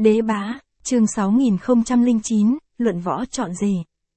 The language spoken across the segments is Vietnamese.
Đế Bá, chương 6009, Luận Võ Chọn Rể.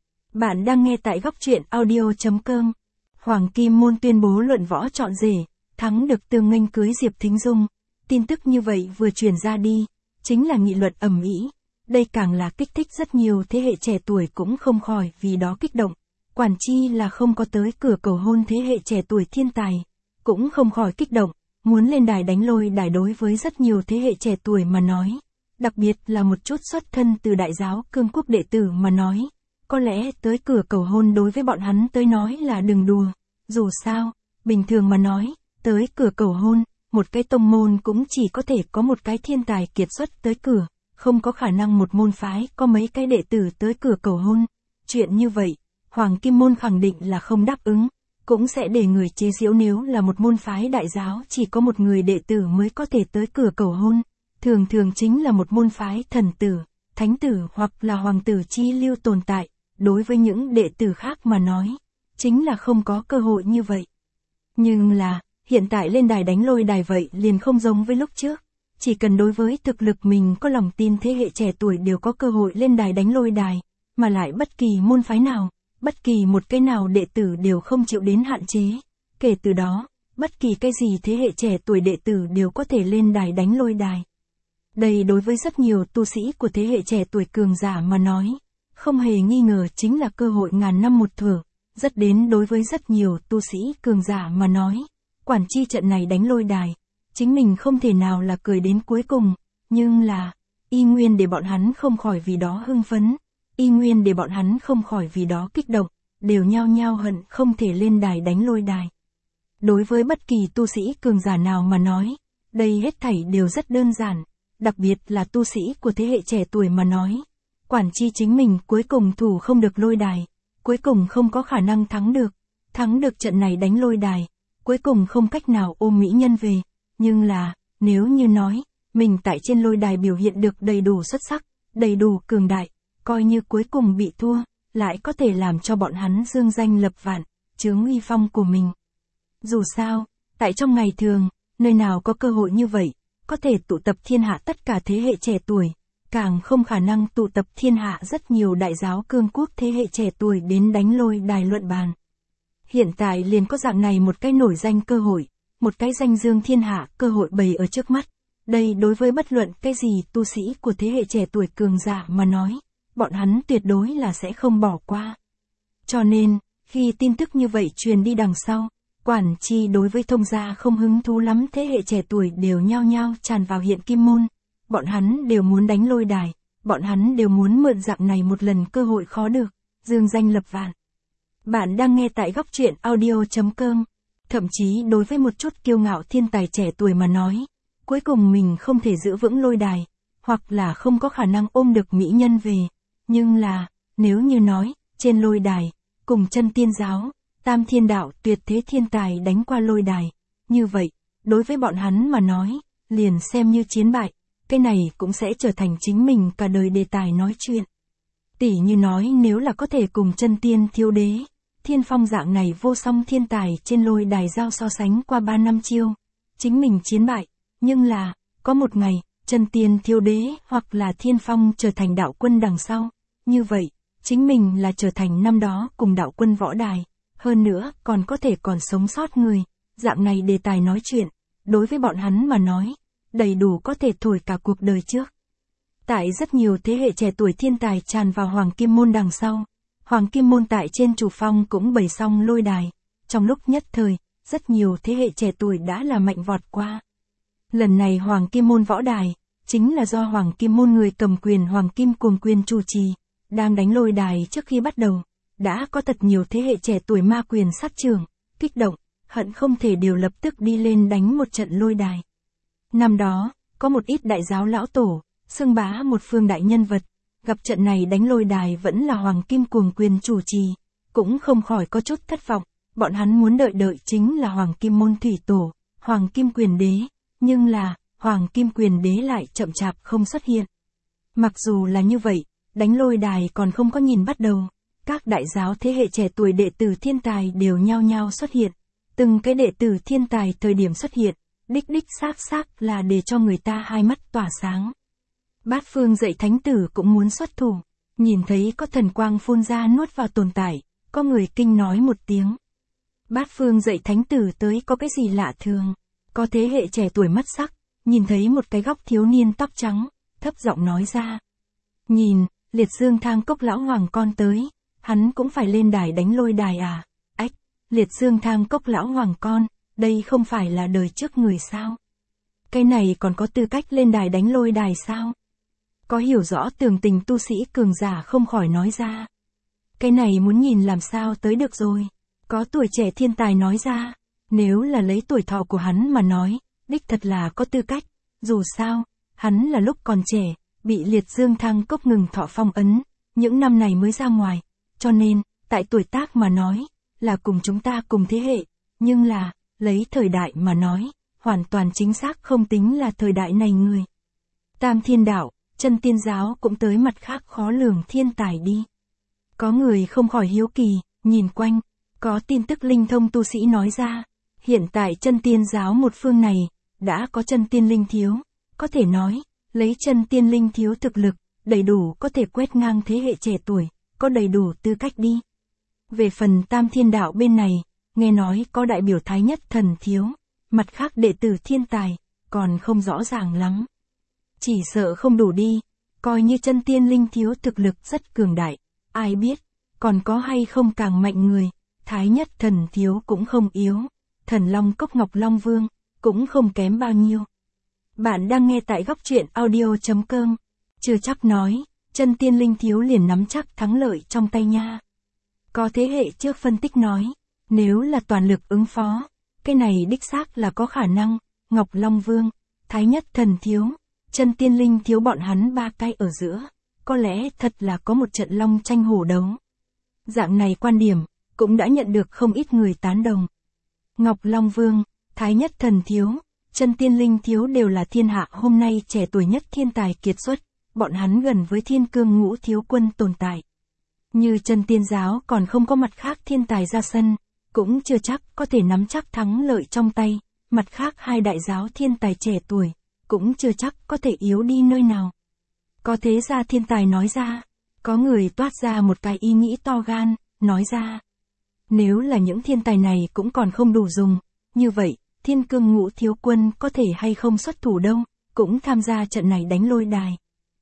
Bạn đang nghe tại góc truyện audio.com. Hoàng Kim Môn tuyên bố luận võ chọn rể, thắng được Tương Nghênh cưới Diệp Thính Dung. Tin tức như vậy vừa truyền ra đi, chính là nghị luận ầm ĩ. Đây càng là kích thích rất nhiều thế hệ trẻ tuổi cũng không khỏi vì đó kích động. Quản chi là không có tới cửa cầu hôn thế hệ trẻ tuổi thiên tài, cũng không khỏi kích động, muốn lên đài đánh lôi đài đối với rất nhiều thế hệ trẻ tuổi mà nói. Đặc biệt là một chút xuất thân từ đại giáo cương quốc đệ tử mà nói. Có lẽ tới cửa cầu hôn đối với bọn hắn tới nói là đừng đùa. Dù sao, bình thường mà nói, tới cửa cầu hôn, một cái tông môn cũng chỉ có thể có một cái thiên tài kiệt xuất tới cửa, không có khả năng một môn phái có mấy cái đệ tử tới cửa cầu hôn. Chuyện như vậy, Hoàng Kim Môn khẳng định là không đáp ứng, cũng sẽ để người chế giễu nếu là một môn phái đại giáo chỉ có một người đệ tử mới có thể tới cửa cầu hôn. Thường thường chính là một môn phái thần tử, thánh tử hoặc là hoàng tử chi lưu tồn tại, đối với những đệ tử khác mà nói, chính là không có cơ hội như vậy. Nhưng là, hiện tại lên đài đánh lôi đài vậy liền không giống với lúc trước, chỉ cần đối với thực lực mình có lòng tin thế hệ trẻ tuổi đều có cơ hội lên đài đánh lôi đài, mà lại bất kỳ môn phái nào, bất kỳ một cái nào đệ tử đều không chịu đến hạn chế. Kể từ đó, bất kỳ cái gì thế hệ trẻ tuổi đệ tử đều có thể lên đài đánh lôi đài. Đây đối với rất nhiều tu sĩ của thế hệ trẻ tuổi cường giả mà nói, không hề nghi ngờ chính là cơ hội ngàn năm một thở, rất đến đối với rất nhiều tu sĩ cường giả mà nói, quản chi trận này đánh lôi đài, chính mình không thể nào là cười đến cuối cùng, nhưng là, y nguyên để bọn hắn không khỏi vì đó hưng phấn, y nguyên để bọn hắn không khỏi vì đó kích động, đều nhao nhao hận không thể lên đài đánh lôi đài. Đối với bất kỳ tu sĩ cường giả nào mà nói, đây hết thảy đều rất đơn giản. Đặc biệt là tu sĩ của thế hệ trẻ tuổi mà nói, quản chi chính mình cuối cùng thủ không được lôi đài, cuối cùng không có khả năng thắng được trận này đánh lôi đài, cuối cùng không cách nào ôm mỹ nhân về, nhưng là, nếu như nói, mình tại trên lôi đài biểu hiện được đầy đủ xuất sắc, đầy đủ cường đại, coi như cuối cùng bị thua, lại có thể làm cho bọn hắn dương danh lập vạn, chướng uy phong của mình. Dù sao, tại trong ngày thường, nơi nào có cơ hội như vậy, có thể tụ tập thiên hạ tất cả thế hệ trẻ tuổi, càng không khả năng tụ tập thiên hạ rất nhiều đại giáo cương quốc thế hệ trẻ tuổi đến đánh lôi đài luận bàn. Hiện tại liền có dạng này một cái nổi danh cơ hội, một cái danh dương thiên hạ cơ hội bày ở trước mắt. Đây đối với bất luận cái gì tu sĩ của thế hệ trẻ tuổi cường giả mà nói, bọn hắn tuyệt đối là sẽ không bỏ qua. Cho nên, khi tin tức như vậy truyền đi đằng sau, quản chi đối với thông gia không hứng thú lắm, thế hệ trẻ tuổi đều nhao nhao tràn vào Hiện Kim Môn. Bọn hắn đều muốn đánh lôi đài, bọn hắn đều muốn mượn dạng này một lần cơ hội khó được, dương danh lập vạn. Bạn đang nghe tại góc truyện audio.com. Thậm chí đối với một chút kiêu ngạo thiên tài trẻ tuổi mà nói, cuối cùng mình không thể giữ vững lôi đài, hoặc là không có khả năng ôm được mỹ nhân về. Nhưng là, nếu như nói, trên lôi đài, cùng chân tiên giáo, Tam Thiên Đạo tuyệt thế thiên tài đánh qua lôi đài, như vậy, đối với bọn hắn mà nói, liền xem như chiến bại, cái này cũng sẽ trở thành chính mình cả đời đề tài nói chuyện. Tỉ như nói nếu là có thể cùng chân tiên thiếu đế, Thiên Phong dạng này vô song thiên tài trên lôi đài giao so sánh qua 3 năm chiêu, chính mình chiến bại, nhưng là, có một ngày, chân tiên thiếu đế hoặc là Thiên Phong trở thành đạo quân đằng sau, như vậy, chính mình là trở thành năm đó cùng đạo quân võ đài. Hơn nữa, còn có thể còn sống sót người, dạng này đề tài nói chuyện, đối với bọn hắn mà nói, đầy đủ có thể thổi cả cuộc đời trước. Tại rất nhiều thế hệ trẻ tuổi thiên tài tràn vào Hoàng Kim Môn đằng sau, Hoàng Kim Môn tại trên chủ phong cũng bày xong lôi đài, trong lúc nhất thời, rất nhiều thế hệ trẻ tuổi đã là mạnh vọt qua. Lần này Hoàng Kim Môn võ đài, chính là do Hoàng Kim Môn người cầm quyền Hoàng Kim Cuồng Quyền chủ trì, đang đánh lôi đài trước khi bắt đầu. Đã có thật nhiều thế hệ trẻ tuổi ma quyền sát trưởng, kích động, hận không thể đều lập tức đi lên đánh một trận lôi đài. Năm đó, có một ít đại giáo lão tổ, xưng bá một phương đại nhân vật, gặp trận này đánh lôi đài vẫn là Hoàng Kim Cuồng Quyền chủ trì, cũng không khỏi có chút thất vọng, bọn hắn muốn đợi chính là Hoàng Kim Môn thủy tổ, Hoàng Kim Quyền Đế, nhưng là, Hoàng Kim Quyền Đế lại chậm chạp không xuất hiện. Mặc dù là như vậy, đánh lôi đài còn không có nhìn bắt đầu. Các đại giáo thế hệ trẻ tuổi đệ tử thiên tài đều nhao nhao xuất hiện. Từng cái đệ tử thiên tài thời điểm xuất hiện, đích xác là để cho người ta hai mắt tỏa sáng. Bát Phương dạy thánh tử cũng muốn xuất thủ. Nhìn thấy có thần quang phun ra nuốt vào tồn tại, có người kinh nói một tiếng. Bát Phương dạy thánh tử tới có cái gì lạ thường. Có thế hệ trẻ tuổi mất sắc, nhìn thấy một cái góc thiếu niên tóc trắng, thấp giọng nói ra. Nhìn, Liệt Dương Thang Cốc lão hoàng con tới, hắn cũng phải lên đài đánh lôi đài à? Ách, Liệt Dương Thang Cốc lão hoàng con, đây không phải là đời trước người sao? Cái này còn có tư cách lên đài đánh lôi đài sao? Có hiểu rõ tường tình tu sĩ cường giả không khỏi nói ra. Cái này muốn nhìn làm sao tới được rồi. Có tuổi trẻ thiên tài nói ra. Nếu là lấy tuổi thọ của hắn mà nói, đích thật là có tư cách. Dù sao, hắn là lúc còn trẻ, bị Liệt Dương Thang Cốc ngừng thọ phong ấn, những năm này mới ra ngoài. Cho nên, tại tuổi tác mà nói, là cùng chúng ta cùng thế hệ. Nhưng là, lấy thời đại mà nói, hoàn toàn chính xác không tính là thời đại này người. Tam Thiên Đạo, Chân Tiên Giáo cũng tới mặt khác khó lường thiên tài đi. Có người không khỏi hiếu kỳ, nhìn quanh, có tin tức linh thông tu sĩ nói ra, hiện tại Chân Tiên Giáo một phương này, đã có chân tiên linh thiếu, có thể nói, lấy chân tiên linh thiếu thực lực, đầy đủ có thể quét ngang thế hệ trẻ tuổi, có đầy đủ tư cách đi. Về phần Tam Thiên Đạo bên này, nghe nói có đại biểu Thái Nhất Thần thiếu, mặt khác đệ tử thiên tài, còn không rõ ràng lắm. Chỉ sợ không đủ đi, coi như chân tiên linh thiếu thực lực rất cường đại, ai biết, còn có hay không càng mạnh người, Thái Nhất Thần thiếu cũng không yếu, Thần Long Cốc Ngọc Long Vương, cũng không kém bao nhiêu. Bạn đang nghe tại góc truyện audio.com, chưa chắc nói, chân tiên linh thiếu liền nắm chắc thắng lợi trong tay nha. Có thế hệ trước phân tích nói, nếu là toàn lực ứng phó, cái này đích xác là có khả năng, Ngọc Long Vương, Thái Nhất Thần thiếu, chân tiên linh thiếu bọn hắn ba cái ở giữa, có lẽ thật là có một trận long tranh hổ đấu. Dạng này quan điểm, cũng đã nhận được không ít người tán đồng. Ngọc Long Vương, Thái Nhất Thần thiếu, chân tiên linh thiếu đều là thiên hạ hôm nay trẻ tuổi nhất thiên tài kiệt xuất, bọn hắn gần với Thiên Cương Ngũ Thiếu Quân tồn tại. Như Chân Tiên Giáo còn không có mặt khác thiên tài ra sân, cũng chưa chắc có thể nắm chắc thắng lợi trong tay, mặt khác hai đại giáo thiên tài trẻ tuổi, cũng chưa chắc có thể yếu đi nơi nào. Có thế ra thiên tài nói ra, có người toát ra một cái ý nghĩ to gan, nói ra. Nếu là những thiên tài này cũng còn không đủ dùng, như vậy, Thiên Cương Ngũ Thiếu Quân có thể hay không xuất thủ đâu, cũng tham gia trận này đánh lôi đài.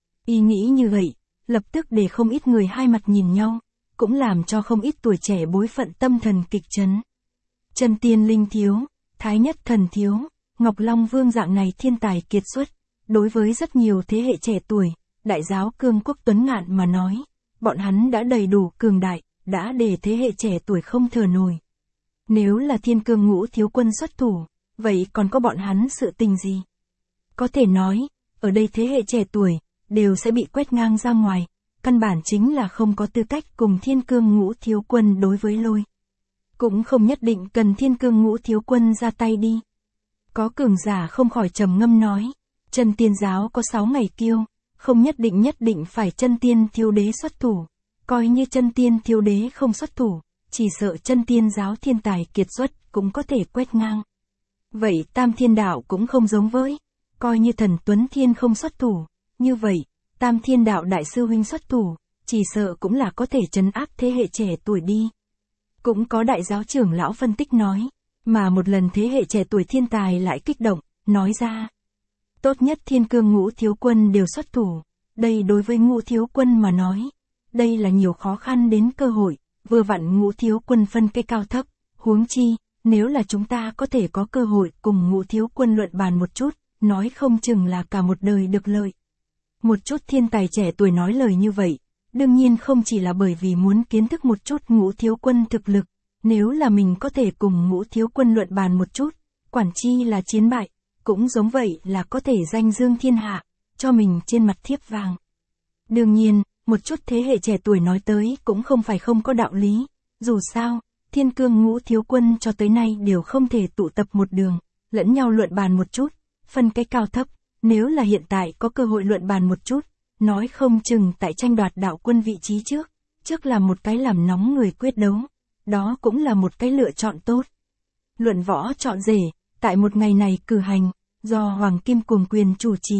Ý nghĩ như vậy, lập tức để không ít người hai mặt nhìn nhau, cũng làm cho không ít tuổi trẻ bối phận tâm thần kịch chấn. Chân tiên linh thiếu, Thái Nhất Thần thiếu, Ngọc Long Vương dạng này thiên tài kiệt xuất, đối với rất nhiều thế hệ trẻ tuổi, đại giáo Cương Quốc Tuấn Ngạn mà nói, bọn hắn đã đầy đủ cường đại, đã để thế hệ trẻ tuổi không thở nổi. Nếu là Thiên Cương Ngũ Thiếu Quân xuất thủ, vậy còn có bọn hắn sự tình gì? Có thể nói, ở đây thế hệ trẻ tuổi, đều sẽ bị quét ngang ra ngoài, căn bản chính là không có tư cách cùng Thiên Cương Ngũ Thiếu Quân đối với lôi. Cũng không nhất định cần Thiên Cương Ngũ Thiếu Quân ra tay đi. Có cường giả không khỏi trầm ngâm nói, Chân Tiên Giáo có 6 ngày kiêu, không nhất định phải Chân Tiên Thiếu Đế xuất thủ, coi như Chân Tiên Thiếu Đế không xuất thủ, chỉ sợ Chân Tiên Giáo thiên tài kiệt xuất cũng có thể quét ngang. Vậy Tam Thiên Đạo cũng không giống với, coi như Thần Tuấn Thiên không xuất thủ, như vậy, Tam Thiên Đạo đại sư huynh xuất thủ, chỉ sợ cũng là có thể trấn áp thế hệ trẻ tuổi đi. Cũng có đại giáo trưởng lão phân tích nói, mà một lần thế hệ trẻ tuổi thiên tài lại kích động, nói ra. Tốt nhất Thiên Cương Ngũ Thiếu Quân đều xuất thủ, đây đối với Ngũ Thiếu Quân mà nói, đây là nhiều khó khăn đến cơ hội, vừa vặn Ngũ Thiếu Quân phân cái cao thấp, huống chi, nếu là chúng ta có thể có cơ hội cùng Ngũ Thiếu Quân luận bàn một chút, nói không chừng là cả một đời được lợi. Một chút thiên tài trẻ tuổi nói lời như vậy, đương nhiên không chỉ là bởi vì muốn kiến thức một chút Ngũ Thiếu Quân thực lực, nếu là mình có thể cùng Ngũ Thiếu Quân luận bàn một chút, quản chi là chiến bại, cũng giống vậy là có thể danh dương thiên hạ, cho mình trên mặt thiếp vàng. Đương nhiên, một chút thế hệ trẻ tuổi nói tới cũng không phải không có đạo lý, dù sao, Thiên Cương Ngũ Thiếu Quân cho tới nay đều không thể tụ tập một đường, lẫn nhau luận bàn một chút, phân cái cao thấp, nếu là hiện tại có cơ hội luận bàn một chút, nói không chừng tại tranh đoạt đạo quân vị trí trước là một cái làm nóng người quyết đấu, đó cũng là một cái lựa chọn tốt. Luận võ chọn rể, tại một ngày này cử hành, do Hoàng Kim Cuồng Quyền chủ trì,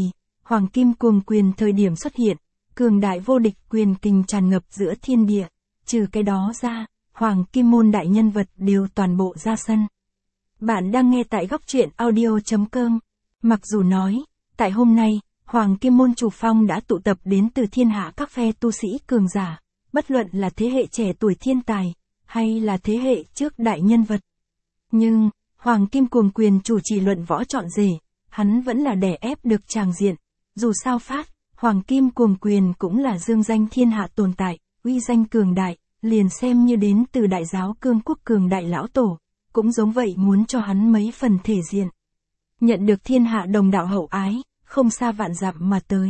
Hoàng kim cuồng quyền thời điểm xuất hiện, cường đại vô địch quyền kình tràn ngập giữa thiên địa, trừ cái đó ra, Hoàng kim môn đại nhân vật đều toàn bộ ra sân. Bạn đang nghe tại góc truyện audio.com. Mặc dù nói, tại hôm nay, Hoàng kim môn chủ phong đã tụ tập đến từ thiên hạ các phe tu sĩ cường giả, bất luận là thế hệ trẻ tuổi thiên tài, hay là thế hệ trước đại nhân vật. Nhưng, Hoàng kim cuồng quyền chủ trì luận võ trọn rể, hắn vẫn là đè ép được tràng diện. Dù sao phát, Hoàng kim cuồng quyền cũng là dương danh thiên hạ tồn tại, uy danh cường đại, liền xem như đến từ đại giáo cương quốc cường đại lão tổ, cũng giống vậy muốn cho hắn mấy phần thể diện. Nhận được thiên hạ đồng đạo hậu ái, không xa vạn dặm mà tới.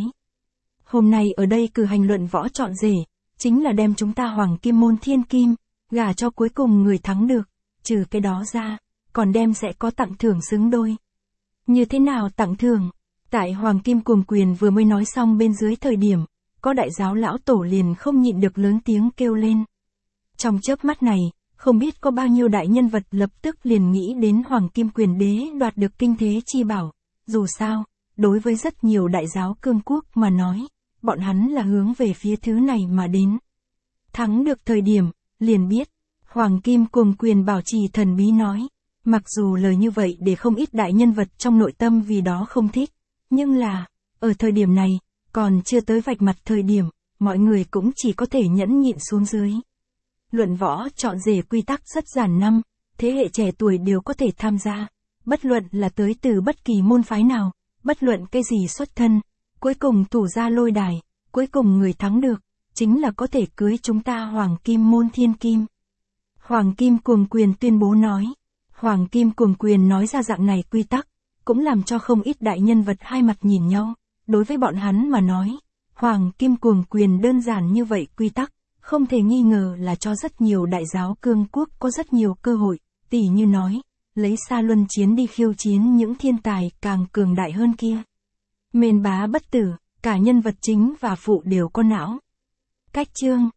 Hôm nay ở đây cử hành luận võ trọn rể, chính là đem chúng ta Hoàng kim môn thiên kim, gả cho cuối cùng người thắng được, trừ cái đó ra, còn đem sẽ có tặng thưởng xứng đôi. Như thế nào tặng thưởng? Tại Hoàng kim cuồng quyền vừa mới nói xong bên dưới thời điểm, có đại giáo lão tổ liền không nhịn được lớn tiếng kêu lên. Trong chớp mắt này, không biết có bao nhiêu đại nhân vật lập tức liền nghĩ đến Hoàng kim quyền đế đoạt được kinh thế chi bảo. Dù sao, đối với rất nhiều đại giáo cương quốc mà nói, bọn hắn là hướng về phía thứ này mà đến. Thắng được thời điểm, liền biết, Hoàng kim cuồng quyền bảo trì thần bí nói. Mặc dù lời như vậy để không ít đại nhân vật trong nội tâm vì đó không thích, nhưng là, ở thời điểm này, còn chưa tới vạch mặt thời điểm, mọi người cũng chỉ có thể nhẫn nhịn xuống dưới. Luận võ chọn rể quy tắc rất giản năm, thế hệ trẻ tuổi đều có thể tham gia, bất luận là tới từ bất kỳ môn phái nào, bất luận cái gì xuất thân, cuối cùng thủ ra lôi đài, cuối cùng người thắng được, chính là có thể cưới chúng ta Hoàng kim môn thiên kim. Hoàng kim cuồng quyền tuyên bố nói. Hoàng kim cuồng quyền nói ra dạng này quy tắc, cũng làm cho không ít đại nhân vật hai mặt nhìn nhau. Đối với bọn hắn mà nói, Hoàng kim cuồng quyền đơn giản như vậy quy tắc, không thể nghi ngờ là cho rất nhiều đại giáo cương quốc có rất nhiều cơ hội, tỉ như nói, lấy xa luân chiến đi khiêu chiến những thiên tài càng cường đại hơn kia. Mên bá bất tử, cả nhân vật chính và phụ đều có não. Cách chương